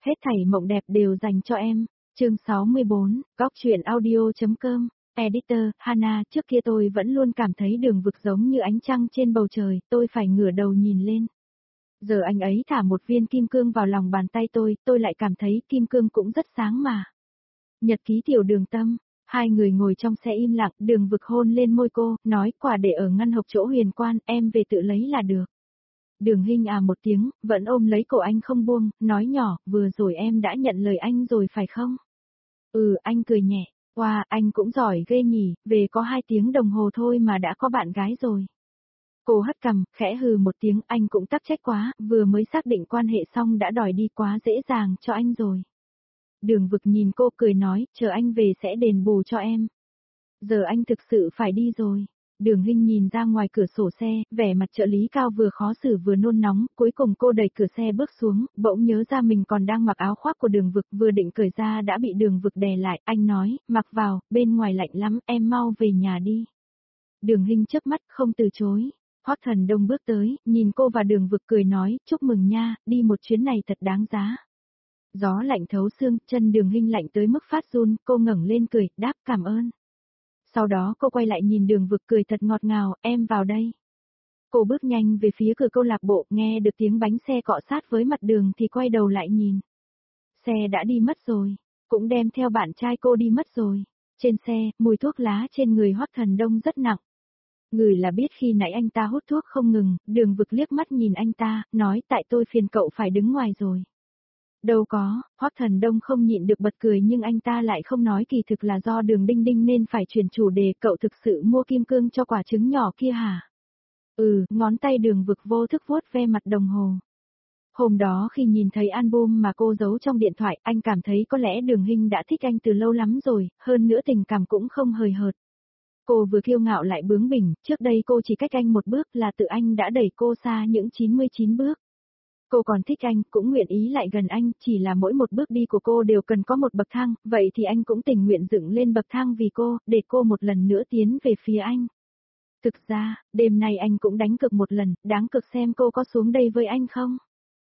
Hết thảy mộng đẹp đều dành cho em. Chương 64, Góc truyện audio.com. Editor, Hana, trước kia tôi vẫn luôn cảm thấy Đường Vực giống như ánh trăng trên bầu trời, tôi phải ngửa đầu nhìn lên. Giờ anh ấy thả một viên kim cương vào lòng bàn tay tôi lại cảm thấy kim cương cũng rất sáng mà. Nhật ký tiểu Đường Tâm, hai người ngồi trong xe im lặng, Đường Vực hôn lên môi cô, nói quà để ở ngăn hộp chỗ Huyền Quan, em về tự lấy là được. Đường Hinh à một tiếng, vẫn ôm lấy cổ anh không buông, nói nhỏ, vừa rồi em đã nhận lời anh rồi phải không? Ừ, anh cười nhẹ, wow, anh cũng giỏi ghê nhỉ, về có 2 tiếng đồng hồ thôi mà đã có bạn gái rồi. Cô hất cằm, khẽ hừ một tiếng, anh cũng tắc trách quá, vừa mới xác định quan hệ xong đã đòi đi quá dễ dàng cho anh rồi. Đường Vực nhìn cô cười nói, chờ anh về sẽ đền bù cho em. Giờ anh thực sự phải đi rồi. Đường Hinh nhìn ra ngoài cửa sổ xe, vẻ mặt trợ lý Cao vừa khó xử vừa nôn nóng, cuối cùng cô đẩy cửa xe bước xuống, bỗng nhớ ra mình còn đang mặc áo khoác của Đường Vực, vừa định cởi ra đã bị Đường Vực đè lại, anh nói, mặc vào, bên ngoài lạnh lắm, em mau về nhà đi. Đường Hinh chớp mắt, không từ chối. Hoắc Thần Đông bước tới, nhìn cô và Đường Vực cười nói, chúc mừng nha, đi một chuyến này thật đáng giá. Gió lạnh thấu xương, chân Đường Hinh lạnh tới mức phát run, cô ngẩng lên cười, đáp cảm ơn. Sau đó cô quay lại nhìn Đường Vực cười thật ngọt ngào, em vào đây. Cô bước nhanh về phía cửa câu lạc bộ, nghe được tiếng bánh xe cọ sát với mặt đường thì quay đầu lại nhìn. Xe đã đi mất rồi, cũng đem theo bạn trai cô đi mất rồi. Trên xe, mùi thuốc lá trên người Hoắc Thần Đông rất nặng. Người là biết khi nãy anh ta hút thuốc không ngừng, Đường Vực liếc mắt nhìn anh ta, nói tại tôi phiền cậu phải đứng ngoài rồi. Đâu có, Hoắc Thần Đông không nhịn được bật cười nhưng anh ta lại không nói kỳ thực là do Đường Đinh Đinh nên phải chuyển chủ đề, cậu thực sự mua kim cương cho quả trứng nhỏ kia hả? Ừ, ngón tay Đường Vực vô thức vuốt ve mặt đồng hồ. Hôm đó khi nhìn thấy album mà cô giấu trong điện thoại, anh cảm thấy có lẽ Đường Hinh đã thích anh từ lâu lắm rồi, hơn nữa tình cảm cũng không hời hợt. Cô vừa kiêu ngạo lại bướng bỉnh, trước đây cô chỉ cách anh một bước là tự anh đã đẩy cô xa những 99 bước. Cô còn thích anh, cũng nguyện ý lại gần anh, chỉ là mỗi một bước đi của cô đều cần có một bậc thang, vậy thì anh cũng tình nguyện dựng lên bậc thang vì cô, để cô một lần nữa tiến về phía anh. Thực ra, đêm nay anh cũng đánh cược một lần, đáng cực xem cô có xuống đây với anh không.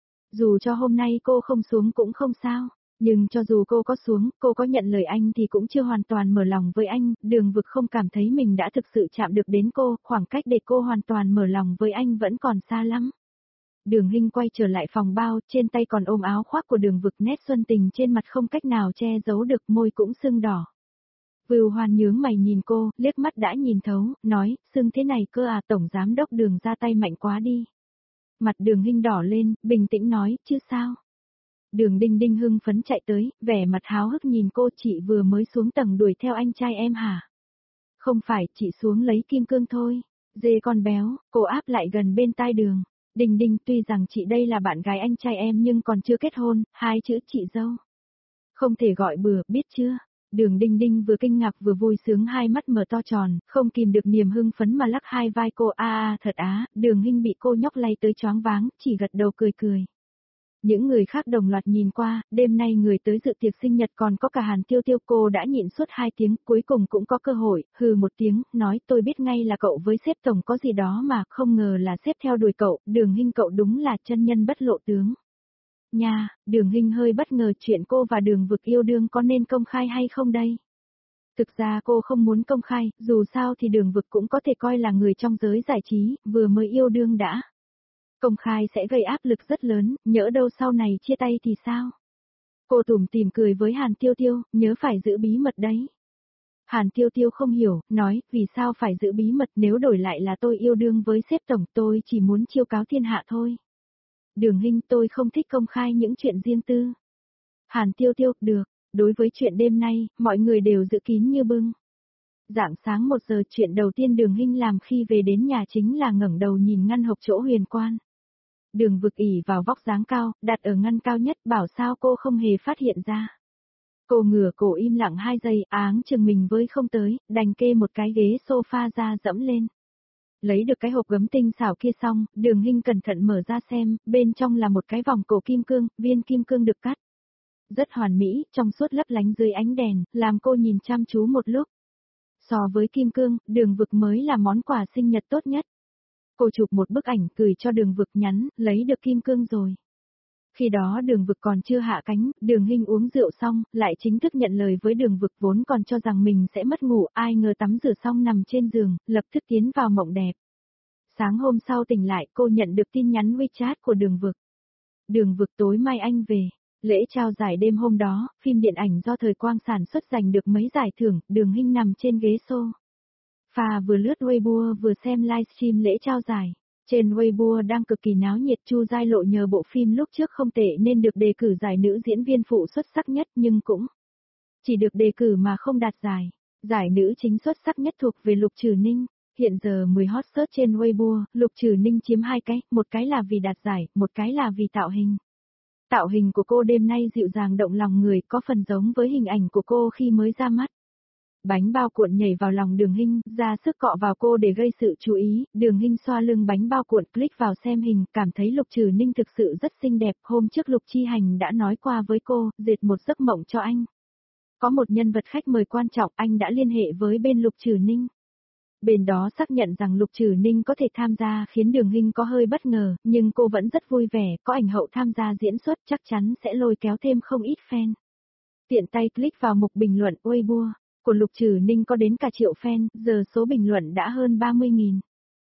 Dù cho hôm nay cô không xuống cũng không sao, nhưng cho dù cô có xuống, cô có nhận lời anh thì cũng chưa hoàn toàn mở lòng với anh, Đường Vực không cảm thấy mình đã thực sự chạm được đến cô, khoảng cách để cô hoàn toàn mở lòng với anh vẫn còn xa lắm. Đường Hinh quay trở lại phòng bao, trên tay còn ôm áo khoác của Đường Vực, nét xuân tình trên mặt không cách nào che giấu được, môi cũng sưng đỏ. Vưu Hoan nhướng mày nhìn cô, liếc mắt đã nhìn thấu, nói, sưng thế này cơ à, tổng giám đốc Đường ra tay mạnh quá đi. Mặt Đường Hinh đỏ lên, bình tĩnh nói, chứ sao? Đường Đinh Đinh hưng phấn chạy tới, vẻ mặt háo hức nhìn cô, chị vừa mới xuống tầng đuổi theo anh trai em hả? Không phải, chị xuống lấy kim cương thôi. Dê con béo, cô áp lại gần bên tai Đường. Đinh Đinh, tuy rằng chị đây là bạn gái anh trai em nhưng còn chưa kết hôn, 2 chữ chị dâu. Không thể gọi bừa, biết chưa? Đường Đinh Đinh vừa kinh ngạc vừa vui sướng, hai mắt mở to tròn, không kìm được niềm hưng phấn mà lắc hai vai cô, thật á, Đường Hinh bị cô nhóc lay tới choáng váng, chỉ gật đầu cười cười. Những người khác đồng loạt nhìn qua, đêm nay người tới dự tiệc sinh nhật còn có cả Hàn Tiêu Tiêu, cô đã nhịn suốt 2 tiếng, cuối cùng cũng có cơ hội, hừ một tiếng, nói tôi biết ngay là cậu với sếp tổng có gì đó mà, không ngờ là sếp theo đuổi cậu, Đường Hinh cậu đúng là chân nhân bất lộ tướng. Nha, Đường Hinh hơi bất ngờ, chuyện cô và Đường Vực yêu đương có nên công khai hay không đây? Thực ra cô không muốn công khai, dù sao thì Đường Vực cũng có thể coi là người trong giới giải trí, vừa mới yêu đương đã. Công khai sẽ gây áp lực rất lớn, nhỡ đâu sau này chia tay thì sao? Cô tủm tỉm cười với Hàn Tiêu Tiêu, nhớ phải giữ bí mật đấy. Hàn Tiêu Tiêu không hiểu, nói, vì sao phải giữ bí mật, nếu đổi lại là tôi yêu đương với sếp tổng, tôi chỉ muốn chiêu cáo thiên hạ thôi. Đường Hinh, tôi không thích công khai những chuyện riêng tư. Hàn Tiêu Tiêu, được, đối với chuyện đêm nay, mọi người đều giữ kín như bưng. Rạng sáng 1 giờ, chuyện đầu tiên Đường Hinh làm khi về đến nhà chính là ngẩng đầu nhìn ngăn hộp chỗ Huyền Quan. Đường Vực ỉ vào vóc dáng cao, đặt ở ngăn cao nhất, bảo sao cô không hề phát hiện ra. Cô ngửa cổ im lặng 2 giây, áng chừng mình với không tới, đành kê một cái ghế sofa ra dẫm lên. Lấy được cái hộp gấm tinh xảo kia xong, Đường Hinh cẩn thận mở ra xem, bên trong là một cái vòng cổ kim cương, viên kim cương được cắt. Rất hoàn mỹ, trong suốt lấp lánh dưới ánh đèn, làm cô nhìn chăm chú một lúc. So với kim cương, Đường Vực mới là món quà sinh nhật tốt nhất. Cô chụp một bức ảnh gửi cho Đường Vực, nhắn, lấy được kim cương rồi. Khi đó Đường Vực còn chưa hạ cánh, Đường Hinh uống rượu xong, lại chính thức nhận lời với Đường Vực, vốn còn cho rằng mình sẽ mất ngủ, ai ngờ tắm rửa xong nằm trên giường, lập tức tiến vào mộng đẹp. Sáng hôm sau tỉnh lại, cô nhận được tin nhắn WeChat của Đường Vực. Đường Vực, tối mai anh về. Lễ trao giải đêm hôm đó, phim điện ảnh do Thời Quang sản xuất giành được mấy giải thưởng, Đường Hinh nằm trên ghế sofa vừa lướt Weibo vừa xem livestream lễ trao giải. Trên Weibo đang cực kỳ náo nhiệt, Chu Giai Lộ nhờ bộ phim lúc trước không tệ nên được đề cử giải nữ diễn viên phụ xuất sắc nhất, nhưng cũng chỉ được đề cử mà không đạt giải. Giải nữ chính xuất sắc nhất thuộc về Lục Trừ Ninh. Hiện giờ 10 hot search trên Weibo, Lục Trừ Ninh chiếm 2 cái, một cái là vì đạt giải, một cái là vì tạo hình. Tạo hình của cô đêm nay dịu dàng động lòng người, có phần giống với hình ảnh của cô khi mới ra mắt. Bánh bao cuộn nhảy vào lòng Đường Hinh, ra sức cọ vào cô để gây sự chú ý, Đường Hinh xoa lưng bánh bao cuộn, click vào xem hình, cảm thấy Lục Trừ Ninh thực sự rất xinh đẹp. Hôm trước Lục Chi Hành đã nói qua với cô, dệt một giấc mộng cho anh. Có một nhân vật khách mời quan trọng, anh đã liên hệ với bên Lục Trừ Ninh. Bên đó xác nhận rằng Lục Trừ Ninh có thể tham gia, khiến Đường Hinh có hơi bất ngờ, nhưng cô vẫn rất vui vẻ, có ảnh hậu tham gia diễn xuất chắc chắn sẽ lôi kéo thêm không ít fan. Tiện tay click vào mục bình luận Weibo của Lục Trừ Ninh có đến cả triệu fan, giờ số bình luận đã hơn 30.000.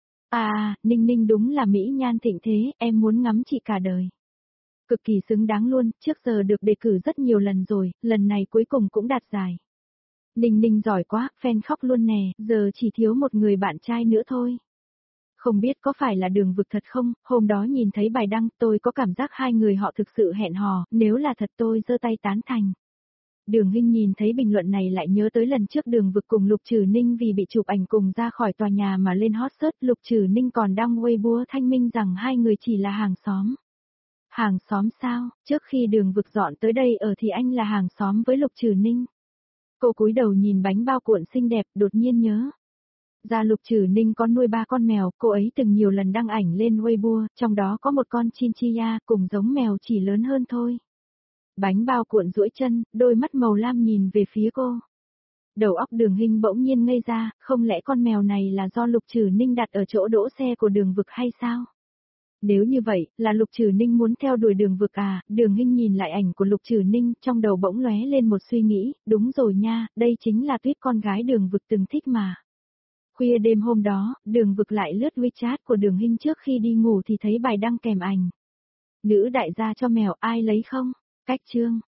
À, Ninh Ninh đúng là mỹ nhan thịnh thế, em muốn ngắm chị cả đời. Cực kỳ xứng đáng luôn, trước giờ được đề cử rất nhiều lần rồi, lần này cuối cùng cũng đạt giải. Ninh Ninh giỏi quá, fan khóc luôn nè, giờ chỉ thiếu một người bạn trai nữa thôi. Không biết có phải là Đường Vực thật không, hôm đó nhìn thấy bài đăng tôi có cảm giác hai người họ thực sự hẹn hò, nếu là thật tôi giơ tay tán thành. Đường Hinh nhìn thấy bình luận này lại nhớ tới lần trước Đường Vực cùng Lục Trừ Ninh vì bị chụp ảnh cùng ra khỏi tòa nhà mà lên hot search, Lục Trừ Ninh còn đăng Weibo thanh minh rằng hai người chỉ là hàng xóm. Hàng xóm sao, trước khi Đường Vực dọn tới đây ở thì anh là hàng xóm với Lục Trừ Ninh. Cô cúi đầu nhìn bánh bao cuộn xinh đẹp, đột nhiên nhớ. Ra Lục Trừ Ninh có nuôi 3 con mèo, cô ấy từng nhiều lần đăng ảnh lên Weibo, trong đó có một con chinchilla cùng giống mèo chỉ lớn hơn thôi. Bánh bao cuộn duỗi chân, đôi mắt màu lam nhìn về phía cô. Đầu óc Đường Hinh bỗng nhiên ngây ra, không lẽ con mèo này là do Lục Trừ Ninh đặt ở chỗ đỗ xe của Đường Vực hay sao? Nếu như vậy, là Lục Trừ Ninh muốn theo đuổi Đường Vực à? Đường Hinh nhìn lại ảnh của Lục Trừ Ninh, trong đầu bỗng lóe lên một suy nghĩ, đúng rồi nha, đây chính là Tuyết con gái Đường Vực từng thích mà. Khuya đêm hôm đó, Đường Vực lại lướt WeChat của Đường Hinh trước khi đi ngủ thì thấy bài đăng kèm ảnh. Nữ đại gia cho mèo, ai lấy không? Cách chương.